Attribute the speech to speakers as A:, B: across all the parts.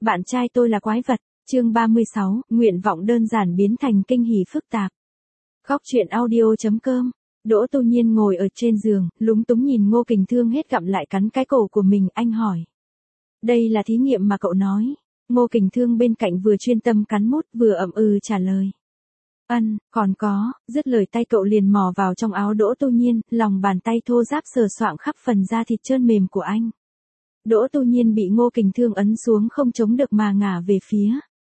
A: bạn trai tôi là quái vật. Chương 36, nguyện vọng đơn giản biến thành kinh hỉ phức tạp. Góc truyện audio.com. Đỗ Tu Nhiên ngồi ở trên giường, lúng túng nhìn Ngô Kình Thương hết gặm lại cắn cái cổ của mình, anh hỏi. Đây là thí nghiệm mà cậu nói. Ngô Kình Thương bên cạnh vừa chuyên tâm cắn mút vừa ậm ừ trả lời. Còn có, dứt lời tay cậu liền mò vào trong áo Đỗ Tu Nhiên, lòng bàn tay thô ráp sờ soạng khắp phần da thịt trơn mềm của anh. Đỗ Tu Nhiên bị Ngô Kình Thương ấn xuống không chống được mà ngả về phía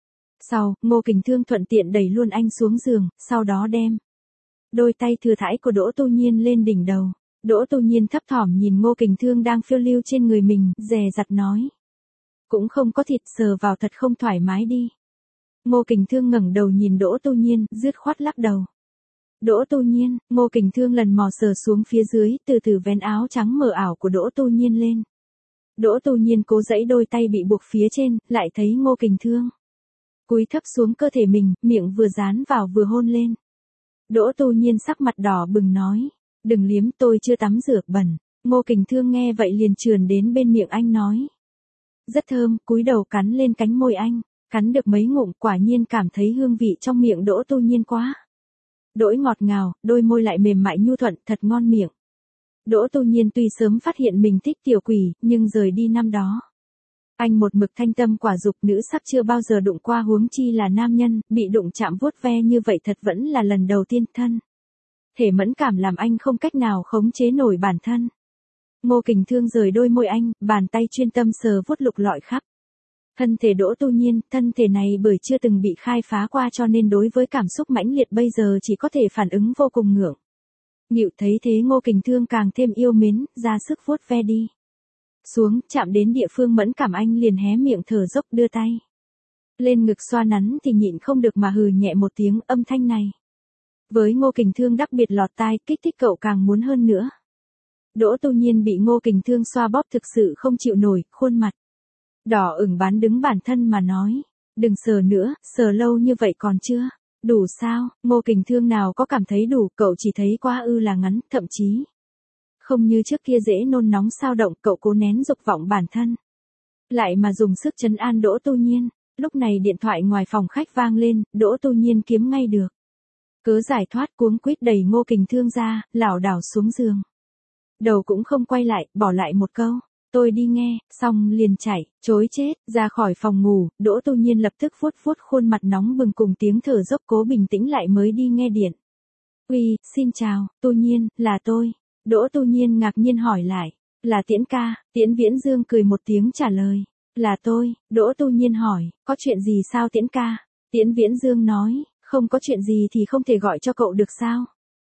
A: sau, Ngô Kình Thương thuận tiện đẩy luôn anh xuống giường, sau đó đem đôi tay thừa thãi của Đỗ Tu Nhiên lên đỉnh đầu. Đỗ Tu Nhiên thấp thỏm nhìn Ngô Kình Thương đang phiêu lưu trên người mình, dè dặt nói. Cũng không có thịt, sờ vào thật không thoải mái đi. Ngô Kình Thương ngẩng đầu nhìn Đỗ Tu Nhiên, dứt khoát lắc đầu. Đỗ Tu Nhiên, Ngô Kình Thương lần mò sờ xuống phía dưới, từ từ vén áo trắng mờ ảo của Đỗ Tu Nhiên lên. Đỗ Tu Nhiên cố giãy đôi tay bị buộc phía trên, lại thấy Ngô Kình Thương cúi thấp xuống cơ thể mình, miệng vừa dán vào vừa hôn lên. Đỗ Tu Nhiên sắc mặt đỏ bừng nói, đừng liếm, tôi chưa tắm rửa bẩn. Ngô Kình Thương nghe vậy liền trườn đến bên miệng anh nói. Rất thơm, cúi đầu cắn lên cánh môi anh, cắn được mấy ngụm quả nhiên cảm thấy hương vị trong miệng Đỗ Tu Nhiên quá đỗi ngọt ngào, đôi môi lại mềm mại nhu thuận, thật ngon miệng. Đỗ Tu Nhiên tuy sớm phát hiện mình thích tiểu quỷ, nhưng rời đi năm đó. Anh một mực thanh tâm quả dục, nữ sắc chưa bao giờ đụng qua, huống chi là nam nhân, bị đụng chạm vuốt ve như vậy thật vẫn là lần đầu tiên. Thân thể mẫn cảm làm anh không cách nào khống chế nổi bản thân. Ngô Kình Thương rời đôi môi anh, bàn tay chuyên tâm sờ vuốt lục lọi khắp thân thể Đỗ Tu Nhiên. Thân thể này bởi chưa từng bị khai phá qua cho nên đối với cảm xúc mãnh liệt bây giờ chỉ có thể phản ứng vô cùng ngưỡng nghịu. Thấy thế Ngô Kình Thương càng thêm yêu mến, ra sức vuốt ve đi xuống, chạm đến địa phương mẫn cảm anh liền hé miệng thở dốc, đưa tay lên ngực xoa nắn thì nhịn không được mà hừ nhẹ một tiếng. Âm thanh này với Ngô Kình Thương đặc biệt lọt tai, kích thích cậu càng muốn hơn nữa. Đỗ Tu Nhiên bị Ngô Kình Thương xoa bóp thực sự không chịu nổi, khuôn mặt đỏ ửng bán đứng bản thân mà nói. Đừng sờ nữa, sờ lâu như vậy còn chưa đủ sao? Ngô Kình Thương nào có cảm thấy đủ, cậu chỉ thấy quá ư là ngắn, thậm chí không như trước kia dễ nôn nóng xao động. Cậu cố nén dục vọng bản thân, lại mà dùng sức trấn an Đỗ Tu Nhiên. Lúc này điện thoại ngoài phòng khách vang lên, Đỗ Tu Nhiên kiếm ngay được cớ giải thoát, cuống quýt đẩy Ngô Kình Thương ra, lảo đảo xuống giường. Đầu cũng không quay lại, bỏ lại một câu, tôi đi nghe, xong liền chạy, chối chết, ra khỏi phòng ngủ. Đỗ Tu Nhiên lập tức vuốt vuốt khuôn mặt nóng bừng cùng tiếng thở dốc, cố bình tĩnh lại mới đi nghe điện. Uy, xin chào, Tu Nhiên, là tôi. Đỗ Tu Nhiên ngạc nhiên hỏi lại, là Tiễn ca? Tiễn Viễn Dương cười một tiếng trả lời, là tôi. Đỗ Tu Nhiên hỏi, có chuyện gì sao Tiễn ca? Tiễn Viễn Dương nói, không có chuyện gì thì không thể gọi cho cậu được sao?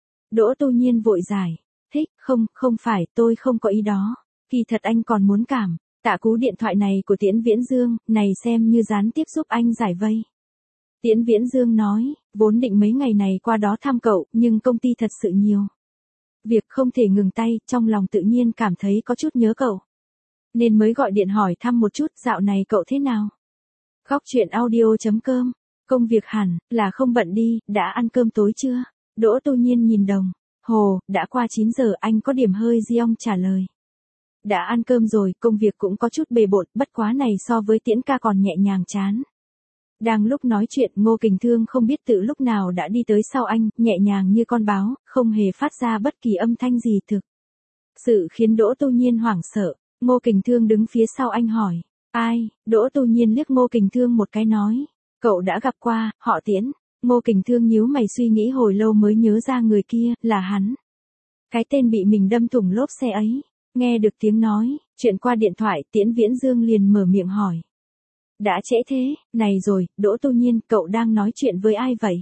A: Đỗ Tu Nhiên vội giải thích, không phải, tôi không có ý đó. Kỳ thật anh còn muốn cảm tạ cú điện thoại này của Tiễn Viễn Dương, này xem như gián tiếp giúp anh giải vây. Tiễn Viễn Dương nói, vốn định mấy ngày này qua đó thăm cậu, nhưng công ty thật sự nhiều việc không thể ngừng tay, trong lòng tự nhiên cảm thấy có chút nhớ cậu, nên mới gọi điện hỏi thăm một chút, dạo này cậu thế nào? Góc truyện audio.com. Công việc hẳn là không bận đi, đã ăn cơm tối chưa? Đỗ Tu Nhiên nhìn đồng hồ, đã qua 9 giờ. Anh có điểm hơi giông trả lời. Đã ăn cơm rồi, công việc cũng có chút bề bộn, bất quá này so với Tiễn ca còn nhẹ nhàng chán. Đang lúc nói chuyện, Ngô Kình Thương không biết từ lúc nào đã đi tới sau anh, nhẹ nhàng như con báo, không hề phát ra bất kỳ âm thanh gì, thực sự khiến Đỗ Tu Nhiên hoảng sợ. Ngô Kình Thương đứng phía sau anh hỏi, ai? Đỗ Tu Nhiên liếc Ngô Kình Thương một cái nói, cậu đã gặp qua, họ Tiễn. Ngô Kình Thương nhíu mày suy nghĩ hồi lâu mới nhớ ra người kia, là hắn. Cái tên bị mình đâm thủng lốp xe ấy. Nghe được tiếng nói, chuyện qua điện thoại, Tiễn Viễn Dương liền mở miệng hỏi. Đã trễ thế, này rồi, Đỗ Tu Nhiên, cậu đang nói chuyện với ai vậy?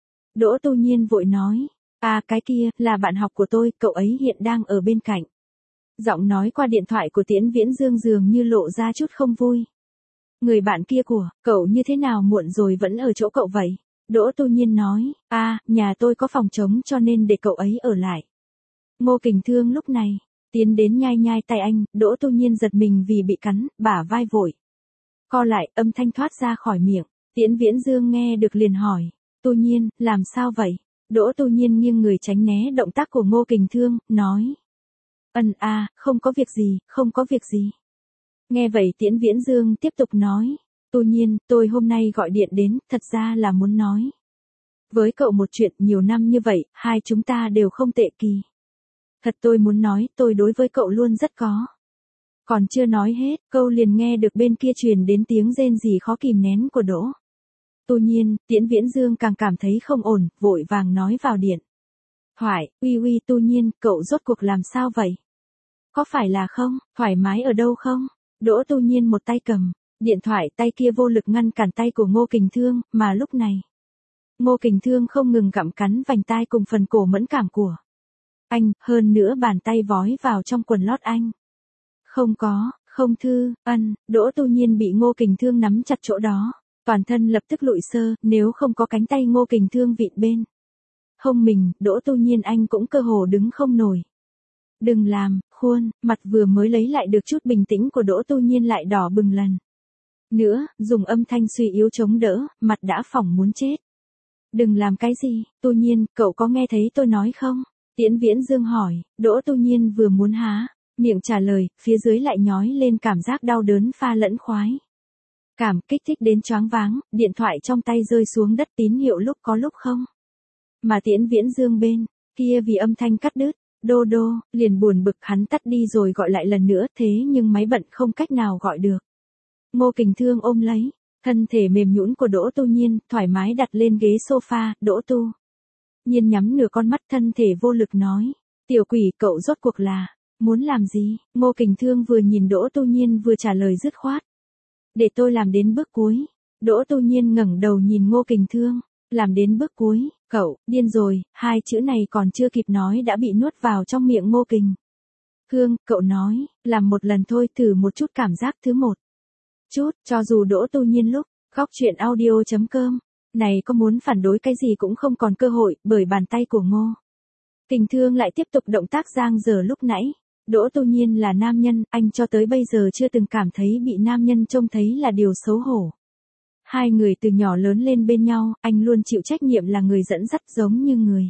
A: Đỗ Tu Nhiên vội nói, cái kia, là bạn học của tôi, cậu ấy hiện đang ở bên cạnh. Giọng nói qua điện thoại của Tiễn Viễn Dương dường như lộ ra chút không vui. Người bạn kia của cậu như thế nào, muộn rồi vẫn ở chỗ cậu vậy? Đỗ Tu Nhiên nói, nhà tôi có phòng trống cho nên để cậu ấy ở lại. Ngô Kình Thương lúc này tiến đến nhai nhai tay anh. Đỗ Tu Nhiên giật mình vì bị cắn, bả vai vội co lại, âm thanh thoát ra khỏi miệng. Tiễn Viễn Dương nghe được liền hỏi, Tu Nhiên, làm sao vậy? Đỗ Tu Nhiên nghiêng người tránh né động tác của Ngô Kình Thương, nói, không có việc gì, không có việc gì. Nghe vậy Tiễn Viễn Dương tiếp tục nói, Tu Nhiên, tôi hôm nay gọi điện đến, thật ra là muốn nói với cậu một chuyện, nhiều năm như vậy, hai chúng ta đều không tệ kỳ. Thật tôi muốn nói, tôi đối với cậu luôn rất có. Còn chưa nói hết, câu liền nghe được bên kia truyền đến tiếng rên rỉ khó kìm nén của Đỗ Tu Nhiên. Tiễn Viễn Dương càng cảm thấy không ổn, vội vàng nói vào điện thoại, uy Tu Nhiên, cậu rốt cuộc làm sao vậy? Có phải là không, thoải mái ở đâu không? Đỗ Tu Nhiên một tay cầm điện thoại, tay kia vô lực ngăn cản tay của Ngô Kình Thương, mà lúc này Ngô Kình Thương không ngừng gặm cắn vành tai cùng phần cổ mẫn cảm của anh, hơn nữa bàn tay vói vào trong quần lót anh. Không Thư Ân, Đỗ Tu Nhiên bị Ngô Kình Thương nắm chặt chỗ đó, toàn thân lập tức lụi sơ, nếu không có cánh tay Ngô Kình Thương vịn bên hông mình, Đỗ Tu Nhiên anh cũng cơ hồ đứng không nổi. Đừng làm, khuôn mặt vừa mới lấy lại được chút bình tĩnh của Đỗ Tu Nhiên lại đỏ bừng lần nữa, dùng âm thanh suy yếu chống đỡ, mặt đã phỏng muốn chết. Đừng làm cái gì, Tu Nhiên, cậu có nghe thấy tôi nói không? Tiễn Viễn Dương hỏi. Đỗ Tu Nhiên vừa muốn há miệng trả lời, phía dưới lại nhói lên cảm giác đau đớn pha lẫn khoái cảm, kích thích đến choáng váng, điện thoại trong tay rơi xuống đất, tín hiệu lúc có lúc không. Mà Tiễn Viễn Dương bên kia vì âm thanh cắt đứt, đô, liền buồn bực, hắn tắt đi rồi gọi lại lần nữa, thế nhưng máy bận không cách nào gọi được. Ngô Kình Thương ôm lấy thân thể mềm nhũn của Đỗ Tu Nhiên, thoải mái đặt lên ghế sofa. Đỗ Tu Nhiên nhắm nửa con mắt, thân thể vô lực nói, tiểu quỷ, cậu rốt cuộc là muốn làm gì? Ngô Kình Thương vừa nhìn Đỗ Tu Nhiên vừa trả lời dứt khoát, để tôi làm đến bước cuối. Đỗ Tu Nhiên ngẩng đầu nhìn Ngô Kình Thương, làm đến bước cuối, cậu điên rồi, hai chữ này còn chưa kịp nói đã bị nuốt vào trong miệng Ngô Kình Thương. Cậu nói, làm một lần thôi, thử một chút cảm giác thứ một chút. Cho dù Đỗ Tu Nhiên lúc góc chuyện audio.com này có muốn phản đối cái gì cũng không còn cơ hội, bởi bàn tay của Ngô Kình Thương lại tiếp tục động tác giang dở lúc nãy. Đỗ Tu Nhiên là nam nhân, anh cho tới bây giờ chưa từng cảm thấy bị nam nhân trông thấy là điều xấu hổ. Hai người từ nhỏ lớn lên bên nhau, anh luôn chịu trách nhiệm là người dẫn dắt, giống như người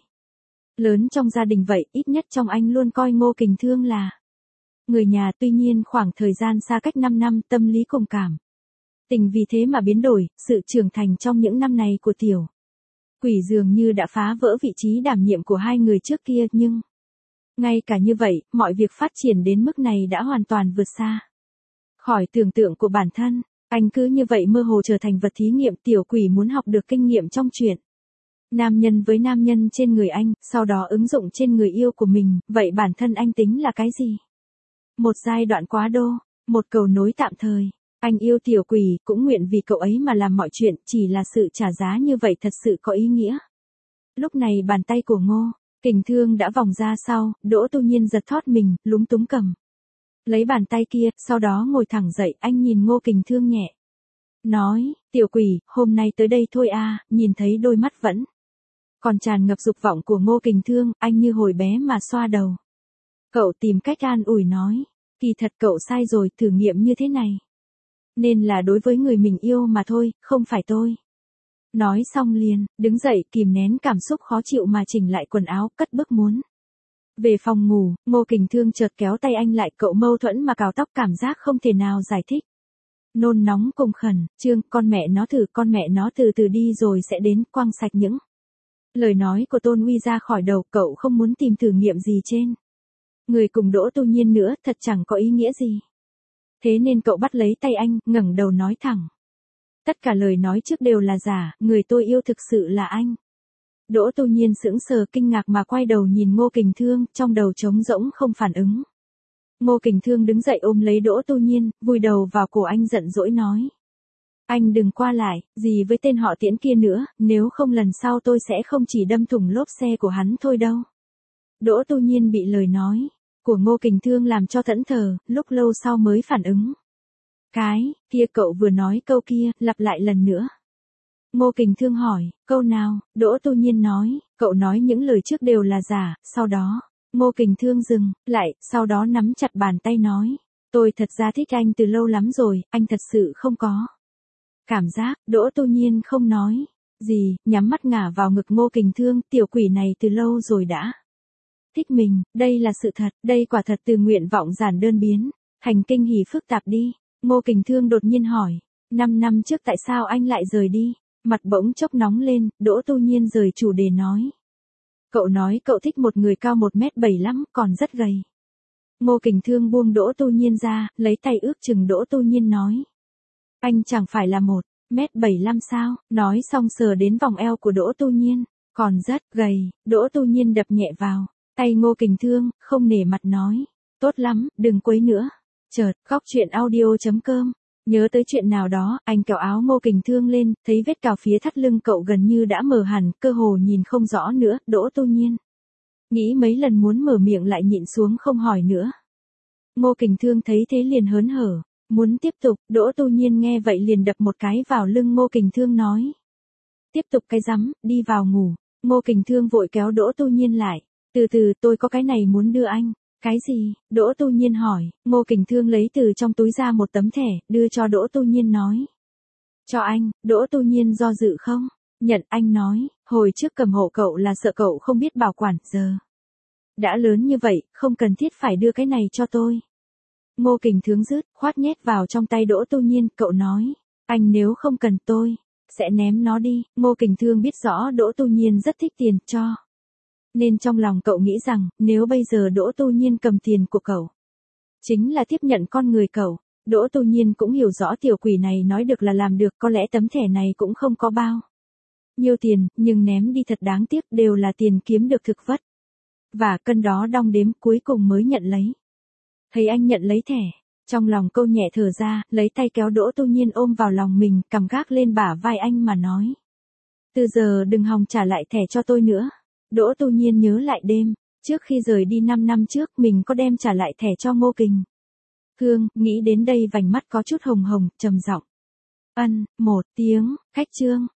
A: lớn trong gia đình vậy, ít nhất trong anh luôn coi Ngô Kình Thương là người nhà. Tuy nhiên khoảng thời gian xa cách 5 năm, tâm lý cùng cảm tình vì thế mà biến đổi, sự trưởng thành trong những năm này của tiểu quỷ dường như đã phá vỡ vị trí đảm nhiệm của hai người trước kia, nhưng ngay cả như vậy, mọi việc phát triển đến mức này đã hoàn toàn vượt xa khỏi tưởng tượng của bản thân. Anh cứ như vậy mơ hồ trở thành vật thí nghiệm, tiểu quỷ muốn học được kinh nghiệm trong chuyện nam nhân với nam nhân trên người anh, sau đó ứng dụng trên người yêu của mình. Vậy bản thân anh tính là cái gì? Một giai đoạn quá đô, một cầu nối tạm thời. Anh yêu tiểu quỷ, cũng nguyện vì cậu ấy mà làm mọi chuyện, chỉ là sự trả giá như vậy thật sự có ý nghĩa. Lúc này bàn tay của Ngô Kình Thương đã vòng ra sau, Đỗ Tu Nhiên giật thót mình, lúng túng cầm lấy bàn tay kia, sau đó ngồi thẳng dậy, anh nhìn Ngô Kình Thương nhẹ nói, tiểu quỷ, hôm nay tới đây thôi à. Nhìn thấy đôi mắt vẫn còn tràn ngập dục vọng của Ngô Kình Thương, anh như hồi bé mà xoa đầu cậu, tìm cách an ủi nói, kỳ thật cậu sai rồi, thử nghiệm như thế này nên là đối với người mình yêu mà thôi, không phải tôi. Nói xong liền đứng dậy, kìm nén cảm xúc khó chịu mà chỉnh lại quần áo, cất bước muốn về phòng ngủ. Ngô Kình Thương chợt kéo tay anh lại, cậu mâu thuẫn mà cào tóc, cảm giác không thể nào giải thích, nôn nóng cùng khẩn trương. Con mẹ nó từ từ đi rồi sẽ đến, quăng sạch những lời nói của Tôn Uy ra khỏi đầu, cậu không muốn tìm thử nghiệm gì trên người cùng Đỗ Tu Nhiên nữa, thật chẳng có ý nghĩa gì. Thế nên cậu bắt lấy tay anh, ngẩng đầu nói thẳng, tất cả lời nói trước đều là giả, người tôi yêu thực sự là anh. Đỗ Tu Nhiên sững sờ kinh ngạc mà quay đầu nhìn Ngô Kình Thương, trong đầu trống rỗng không phản ứng. Ngô Kình Thương đứng dậy ôm lấy Đỗ Tu Nhiên, vùi đầu vào cổ anh giận dỗi nói, anh đừng qua lại gì với tên họ Tiễn kia nữa, nếu không lần sau tôi sẽ không chỉ đâm thủng lốp xe của hắn thôi đâu. Đỗ Tu Nhiên bị lời nói của Ngô Kình Thương làm cho thẫn thờ, lúc lâu sau mới phản ứng. Cái kia cậu vừa nói câu kia, lặp lại lần nữa. Ngô Kình Thương hỏi, câu nào? Đỗ Tu Nhiên nói, cậu nói những lời trước đều là giả. Sau đó Ngô Kình Thương dừng lại, sau đó nắm chặt bàn tay nói, tôi thật ra thích anh từ lâu lắm rồi, anh thật sự không có cảm giác. Đỗ Tu Nhiên không nói gì, nhắm mắt ngả vào ngực Ngô Kình Thương, tiểu quỷ này từ lâu rồi đã thích mình, đây là sự thật, đây quả thật từ nguyện vọng giản đơn biến thành kinh hỉ phức tạp đi. Ngô Kình Thương đột nhiên hỏi, 5 năm trước tại sao anh lại rời đi? Mặt bỗng chốc nóng lên, Đỗ Tu Nhiên rời chủ đề nói. Cậu nói cậu thích một người cao 1m7 còn rất gầy. Ngô Kình Thương buông Đỗ Tu Nhiên ra, lấy tay ước chừng Đỗ Tu Nhiên nói. Anh chẳng phải là 1m75 sao? Nói xong sờ đến vòng eo của Đỗ Tu Nhiên. Còn rất gầy, Đỗ Tu Nhiên đập nhẹ vào tay Ngô Kình Thương, không nể mặt nói. Tốt lắm, đừng quấy nữa. Chợt, khóc chuyện audio.com. Nhớ tới chuyện nào đó, anh kéo áo Ngô Kình Thương lên, thấy vết cào phía thắt lưng cậu gần như đã mờ hẳn, cơ hồ nhìn không rõ nữa. Đỗ Tu Nhiên nghĩ mấy lần muốn mở miệng lại nhịn xuống không hỏi nữa. Ngô Kình Thương thấy thế liền hớn hở, muốn tiếp tục. Đỗ Tu Nhiên nghe vậy liền đập một cái vào lưng Ngô Kình Thương nói. Tiếp tục cái rắm, đi vào ngủ. Ngô Kình Thương vội kéo Đỗ Tu Nhiên lại. Từ từ, tôi có cái này muốn đưa anh. Cái gì? Đỗ Tu Nhiên hỏi. Ngô Kình Thương lấy từ trong túi ra một tấm thẻ, đưa cho Đỗ Tu Nhiên nói. Cho anh. Đỗ Tu Nhiên do dự không? Nhận. Anh nói, hồi trước cầm hộ cậu là sợ cậu không biết bảo quản, giờ đã lớn như vậy, không cần thiết phải đưa cái này cho tôi. Ngô Kình Thương rứt khoát nhét vào trong tay Đỗ Tu Nhiên, cậu nói. Anh nếu không cần tôi sẽ ném nó đi. Ngô Kình Thương biết rõ Đỗ Tu Nhiên rất thích tiền, cho nên trong lòng cậu nghĩ rằng, nếu bây giờ Đỗ Tu Nhiên cầm tiền của cậu, chính là tiếp nhận con người cậu. Đỗ Tu Nhiên cũng hiểu rõ tiểu quỷ này nói được là làm được, có lẽ tấm thẻ này cũng không có bao nhiêu tiền, nhưng ném đi thật đáng tiếc, đều là tiền kiếm được thực vất và cân đó đong đếm, cuối cùng mới nhận lấy. Thấy anh nhận lấy thẻ, trong lòng câu nhẹ thở ra, lấy tay kéo Đỗ Tu Nhiên ôm vào lòng mình, cầm gác lên bả vai anh mà nói. Từ giờ đừng hòng trả lại thẻ cho tôi nữa. Đỗ Tu Nhiên nhớ lại đêm trước khi rời đi 5 năm trước mình có đem trả lại thẻ cho Ngô Kình Thương, nghĩ đến đây vành mắt có chút hồng hồng, trầm giọng. Ân, một tiếng, khách trương.